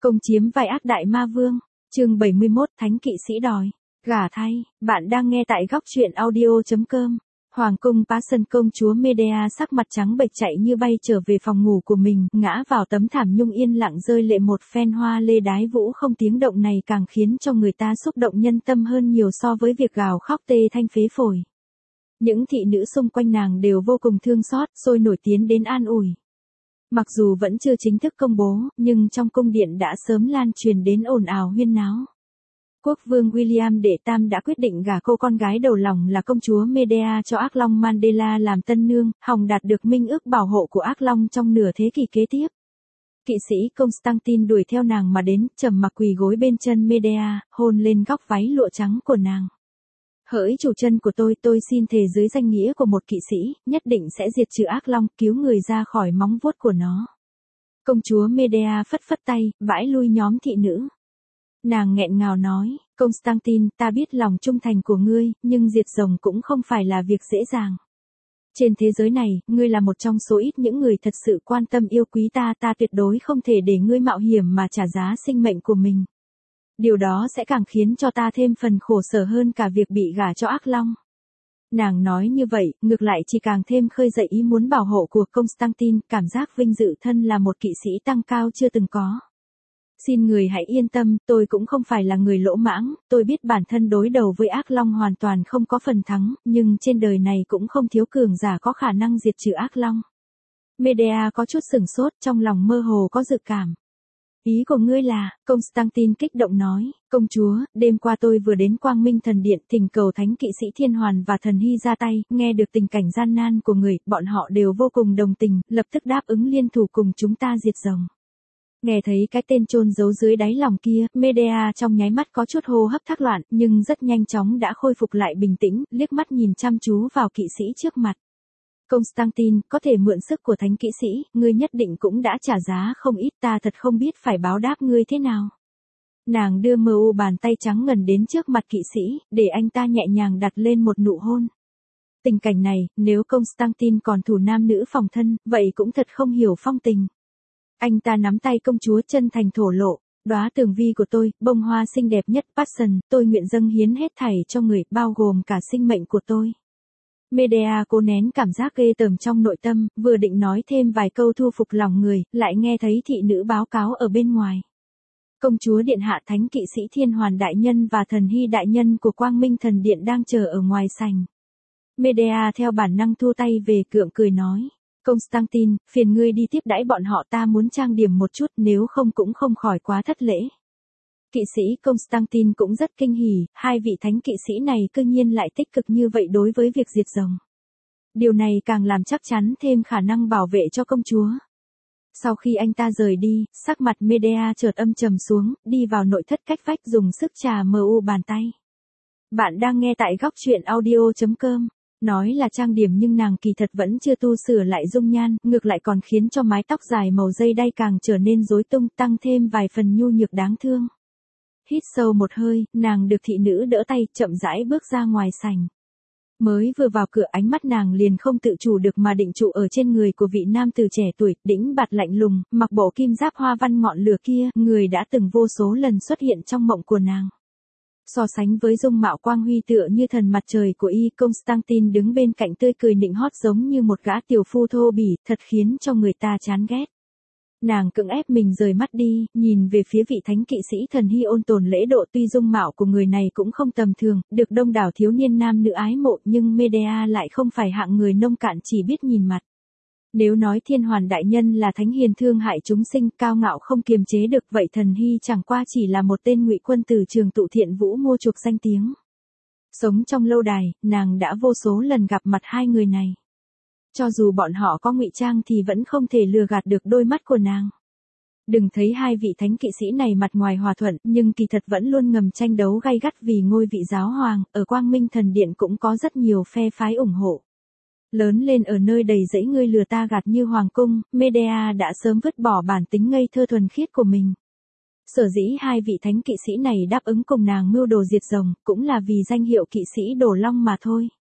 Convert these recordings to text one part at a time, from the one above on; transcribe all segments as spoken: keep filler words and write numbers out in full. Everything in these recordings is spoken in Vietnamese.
Công chiếm vai ác đại ma vương, chương bảy mươi mốt thánh kỵ sĩ đòi, gả thay, bạn đang nghe tại góc truyện audio.com. Hoàng cung Passion công chúa Medea sắc mặt trắng bệch chạy như bay trở về phòng ngủ của mình, ngã vào tấm thảm nhung yên lặng rơi lệ một phen hoa lê đái vũ không tiếng động này càng khiến cho người ta xúc động nhân tâm hơn nhiều so với việc gào khóc tê thanh phế phổi. Những thị nữ xung quanh nàng đều vô cùng thương xót, sôi nổi tiến đến an ủi. Mặc dù vẫn chưa chính thức công bố, nhưng trong cung điện đã sớm lan truyền đến ồn ào huyên náo. Quốc vương William đệ tam đã quyết định gả cô con gái đầu lòng là công chúa Medea cho ác long Mandela làm tân nương, hòng đạt được minh ước bảo hộ của ác long trong nửa thế kỷ kế tiếp. Kỵ sĩ Constantine đuổi theo nàng mà đến, trầm mặc quỳ gối bên chân Medea, hôn lên góc váy lụa trắng của nàng. Hỡi chủ chân của tôi, tôi xin thề dưới danh nghĩa của một kỵ sĩ, nhất định sẽ diệt trừ ác long, cứu người ra khỏi móng vuốt của nó. Công chúa Medea phất phất tay, bãi lui nhóm thị nữ. Nàng nghẹn ngào nói, Constantine, ta biết lòng trung thành của ngươi, nhưng diệt rồng cũng không phải là việc dễ dàng. Trên thế giới này, ngươi là một trong số ít những người thật sự quan tâm yêu quý ta, ta tuyệt đối không thể để ngươi mạo hiểm mà trả giá sinh mệnh của mình. Điều đó sẽ càng khiến cho ta thêm phần khổ sở hơn cả việc bị gả cho ác long. Nàng nói như vậy, ngược lại chỉ càng thêm khơi dậy ý muốn bảo hộ của Constantine, cảm giác vinh dự thân là một kỵ sĩ tăng cao chưa từng có. Xin người hãy yên tâm, tôi cũng không phải là người lỗ mãng, tôi biết bản thân đối đầu với ác long hoàn toàn không có phần thắng, nhưng trên đời này cũng không thiếu cường giả có khả năng diệt trừ ác long. Medea có chút sửng sốt, trong lòng mơ hồ có dự cảm. Ý của ngươi là, Constantine kích động nói, công chúa, đêm qua tôi vừa đến Quang Minh Thần Điện thỉnh cầu thánh kỵ sĩ Thiên Hoàn và Thần Hy ra tay, nghe được tình cảnh gian nan của người, bọn họ đều vô cùng đồng tình, lập tức đáp ứng liên thủ cùng chúng ta diệt rồng. Nghe thấy cái tên chôn giấu dưới đáy lòng kia, Medea trong nháy mắt có chút hô hấp thác loạn, nhưng rất nhanh chóng đã khôi phục lại bình tĩnh, liếc mắt nhìn chăm chú vào kỵ sĩ trước mặt. Constantine, có thể mượn sức của thánh kỵ sĩ, ngươi nhất định cũng đã trả giá không ít, ta thật không biết phải báo đáp ngươi thế nào. Nàng đưa mờ u bàn tay trắng ngần đến trước mặt kỵ sĩ, để anh ta nhẹ nhàng đặt lên một nụ hôn. Tình cảnh này, nếu Constantine còn thủ nam nữ phòng thân, vậy cũng thật không hiểu phong tình. Anh ta nắm tay công chúa chân thành thổ lộ, đóa tường vi của tôi, bông hoa xinh đẹp nhất Passion, tôi nguyện dâng hiến hết thảy cho người, bao gồm cả sinh mệnh của tôi. Medea cố nén cảm giác ghê tởm trong nội tâm, vừa định nói thêm vài câu thu phục lòng người, lại nghe thấy thị nữ báo cáo ở bên ngoài. Công chúa điện hạ thánh kỵ sĩ Thiên Hoàn đại nhân và Thần Hy đại nhân của Quang Minh Thần Điện đang chờ ở ngoài sảnh. Medea theo bản năng thu tay về gượng cười nói. Constantine, phiền ngươi đi tiếp đãi bọn họ, ta muốn trang điểm một chút, nếu không cũng không khỏi quá thất lễ. Kỵ sĩ Constantine cũng rất kinh hỉ, hai vị thánh kỵ sĩ này cư nhiên lại tích cực như vậy đối với việc diệt rồng. Điều này càng làm chắc chắn thêm khả năng bảo vệ cho công chúa. Sau khi anh ta rời đi, sắc mặt Medea chợt âm trầm xuống, đi vào nội thất cách vách dùng sức trà mờ u bàn tay. Bạn đang nghe tại góc truyện audio.com. Nói là trang điểm nhưng nàng kỳ thật vẫn chưa tu sửa lại dung nhan, ngược lại còn khiến cho mái tóc dài màu dây đay càng trở nên rối tung, tăng thêm vài phần nhu nhược đáng thương. Hít sâu một hơi, nàng được thị nữ đỡ tay, chậm rãi bước ra ngoài sảnh. Mới vừa vào cửa, ánh mắt nàng liền không tự chủ được mà định trụ ở trên người của vị nam tử trẻ tuổi, đĩnh bạt lạnh lùng, mặc bộ kim giáp hoa văn ngọn lửa kia, người đã từng vô số lần xuất hiện trong mộng của nàng. So sánh với dung mạo quang huy tựa như thần mặt trời của y, Constantine đứng bên cạnh tươi cười nịnh hót giống như một gã tiểu phu thô bỉ, thật khiến cho người ta chán ghét. Nàng cưỡng ép mình rời mắt đi, nhìn về phía vị thánh kỵ sĩ Thần Hy ôn tồn lễ độ, tuy dung mạo của người này cũng không tầm thường, được đông đảo thiếu niên nam nữ ái mộ, nhưng Medea lại không phải hạng người nông cạn chỉ biết nhìn mặt. Nếu nói Thiên Hoàn đại nhân là thánh hiền thương hại chúng sinh, cao ngạo không kiềm chế được, vậy Thần Hy chẳng qua chỉ là một tên ngụy quân từ trường tụ thiện vũ mua chuộc danh tiếng. Sống trong lâu đài, nàng đã vô số lần gặp mặt hai người này. Cho dù bọn họ có ngụy trang thì vẫn không thể lừa gạt được đôi mắt của nàng. Đừng thấy hai vị thánh kỵ sĩ này mặt ngoài hòa thuận, nhưng kỳ thật vẫn luôn ngầm tranh đấu gay gắt vì ngôi vị giáo hoàng, ở Quang Minh Thần Điện cũng có rất nhiều phe phái ủng hộ. Lớn lên ở nơi đầy dẫy ngươi lừa ta gạt như hoàng cung, Medea đã sớm vứt bỏ bản tính ngây thơ thuần khiết của mình. Sở dĩ hai vị thánh kỵ sĩ này đáp ứng cùng nàng mưu đồ diệt rồng, cũng là vì danh hiệu kỵ sĩ Đổ Long mà thôi.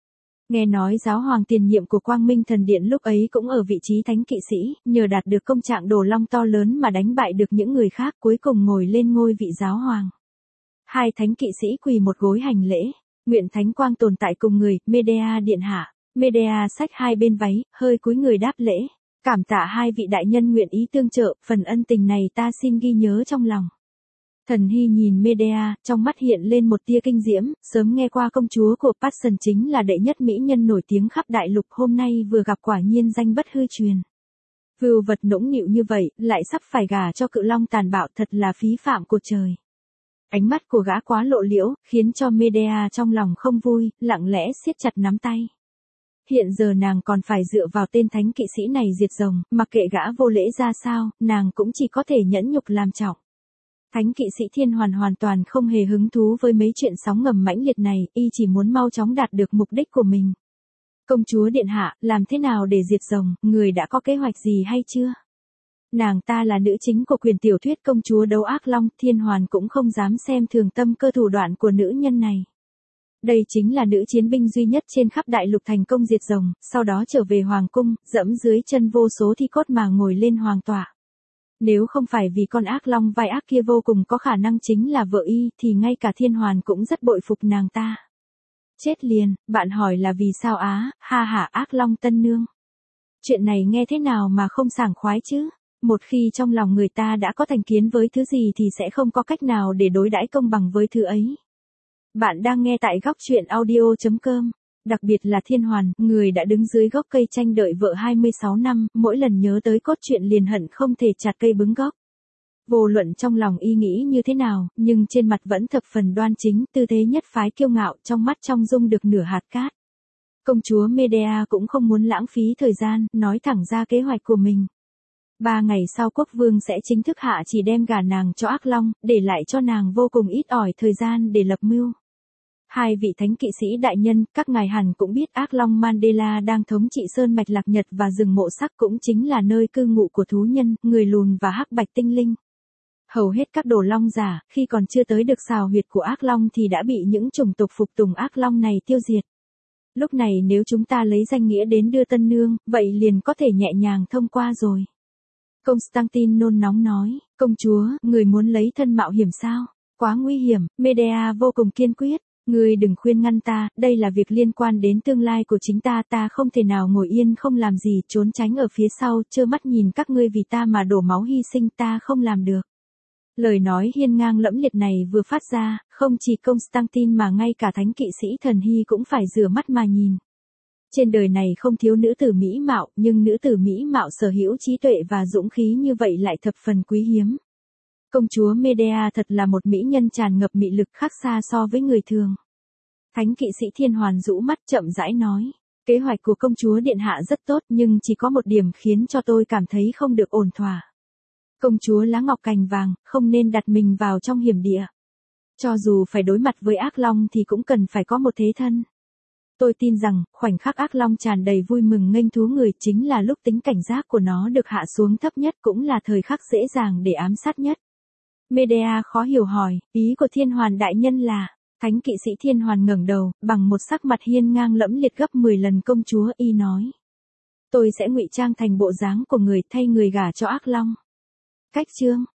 Nghe nói giáo hoàng tiền nhiệm của Quang Minh Thần Điện lúc ấy cũng ở vị trí thánh kỵ sĩ, nhờ đạt được công trạng đồ long to lớn mà đánh bại được những người khác cuối cùng ngồi lên ngôi vị giáo hoàng. Hai thánh kỵ sĩ quỳ một gối hành lễ, nguyện thánh quang tồn tại cùng người, Medea điện hạ. Medea xách hai bên váy, hơi cúi người đáp lễ, cảm tạ hai vị đại nhân nguyện ý tương trợ, phần ân tình này ta xin ghi nhớ trong lòng. Thần Hy nhìn Medea, trong mắt hiện lên một tia kinh diễm, sớm nghe qua công chúa của Passion chính là đệ nhất mỹ nhân nổi tiếng khắp đại lục, hôm nay vừa gặp quả nhiên danh bất hư truyền. Vưu vật nũng nịu như vậy, lại sắp phải gả cho cự long tàn bạo, thật là phí phạm của trời. Ánh mắt của gã quá lộ liễu, khiến cho Medea trong lòng không vui, lặng lẽ siết chặt nắm tay. Hiện giờ nàng còn phải dựa vào tên thánh kỵ sĩ này diệt rồng, mặc kệ gã vô lễ ra sao, nàng cũng chỉ có thể nhẫn nhục làm trọng. Thánh kỵ sĩ Thiên Hoàn hoàn toàn không hề hứng thú với mấy chuyện sóng ngầm mãnh liệt này, y chỉ muốn mau chóng đạt được mục đích của mình. Công chúa điện hạ, làm thế nào để diệt rồng, người đã có kế hoạch gì hay chưa? Nàng ta là nữ chính của quyền tiểu thuyết công chúa đấu ác long, Thiên Hoàn cũng không dám xem thường tâm cơ thủ đoạn của nữ nhân này. Đây chính là nữ chiến binh duy nhất trên khắp đại lục thành công diệt rồng, sau đó trở về hoàng cung, dẫm dưới chân vô số thi cốt mà ngồi lên hoàng tọa. Nếu không phải vì con ác long vai ác kia vô cùng có khả năng chính là vợ y, thì ngay cả Thiên Hoàn cũng rất bội phục nàng ta. Chết liền, bạn hỏi là vì sao á, ha hả ác long tân nương. Chuyện này nghe thế nào mà không sảng khoái chứ? Một khi trong lòng người ta đã có thành kiến với thứ gì thì sẽ không có cách nào để đối đãi công bằng với thứ ấy. Bạn đang nghe tại góc truyện audio chấm com. Đặc biệt là Thiên Hoàn, người đã đứng dưới gốc cây tranh đợi vợ hai mươi sáu năm, mỗi lần nhớ tới cốt truyện liền hận không thể chặt cây bứng gốc. Vô luận trong lòng y nghĩ như thế nào, nhưng trên mặt vẫn thập phần đoan chính, tư thế nhất phái kiêu ngạo, trong mắt trong dung được nửa hạt cát. Công chúa Medea cũng không muốn lãng phí thời gian, nói thẳng ra kế hoạch của mình. Ba ngày sau quốc vương sẽ chính thức hạ chỉ đem gả nàng cho ác long, để lại cho nàng vô cùng ít ỏi thời gian để lập mưu. Hai vị thánh kỵ sĩ đại nhân, các ngài hẳn cũng biết ác long Mandela đang thống trị sơn mạch lạc nhật và rừng mộ sắc cũng chính là nơi cư ngụ của thú nhân, người lùn và hắc bạch tinh linh. Hầu hết các đồ long giả, khi còn chưa tới được xào huyệt của ác long thì đã bị những chủng tộc phục tùng ác long này tiêu diệt. Lúc này nếu chúng ta lấy danh nghĩa đến đưa tân nương, vậy liền có thể nhẹ nhàng thông qua rồi. Constantine nôn nóng nói, công chúa, người muốn lấy thân mạo hiểm sao? Quá nguy hiểm, Medea vô cùng kiên quyết. Ngươi đừng khuyên ngăn ta, đây là việc liên quan đến tương lai của chính ta, ta không thể nào ngồi yên không làm gì, trốn tránh ở phía sau, trơ mắt nhìn các ngươi vì ta mà đổ máu hy sinh, ta không làm được. Lời nói hiên ngang lẫm liệt này vừa phát ra, không chỉ Constantine mà ngay cả thánh kỵ sĩ Thần Hy cũng phải rửa mắt mà nhìn. Trên đời này không thiếu nữ tử mỹ mạo, nhưng nữ tử mỹ mạo sở hữu trí tuệ và dũng khí như vậy lại thập phần quý hiếm. Công chúa Medea thật là một mỹ nhân tràn ngập mị lực khác xa so với người thường. Thánh kỵ sĩ Thiên Hoàn rũ mắt chậm rãi nói, kế hoạch của công chúa điện hạ rất tốt nhưng chỉ có một điểm khiến cho tôi cảm thấy không được ổn thỏa. Công chúa lá ngọc cành vàng, không nên đặt mình vào trong hiểm địa. Cho dù phải đối mặt với ác long thì cũng cần phải có một thế thân. Tôi tin rằng, khoảnh khắc ác long tràn đầy vui mừng nghênh thú người chính là lúc tính cảnh giác của nó được hạ xuống thấp nhất, cũng là thời khắc dễ dàng để ám sát nhất. Medea khó hiểu hỏi, ý của Thiên Hoàn đại nhân là, thánh kỵ sĩ Thiên Hoàn ngẩng đầu, bằng một sắc mặt hiên ngang lẫm liệt gấp mười lần công chúa y nói. Tôi sẽ ngụy trang thành bộ dáng của người thay người gả cho ác long. Cách chương,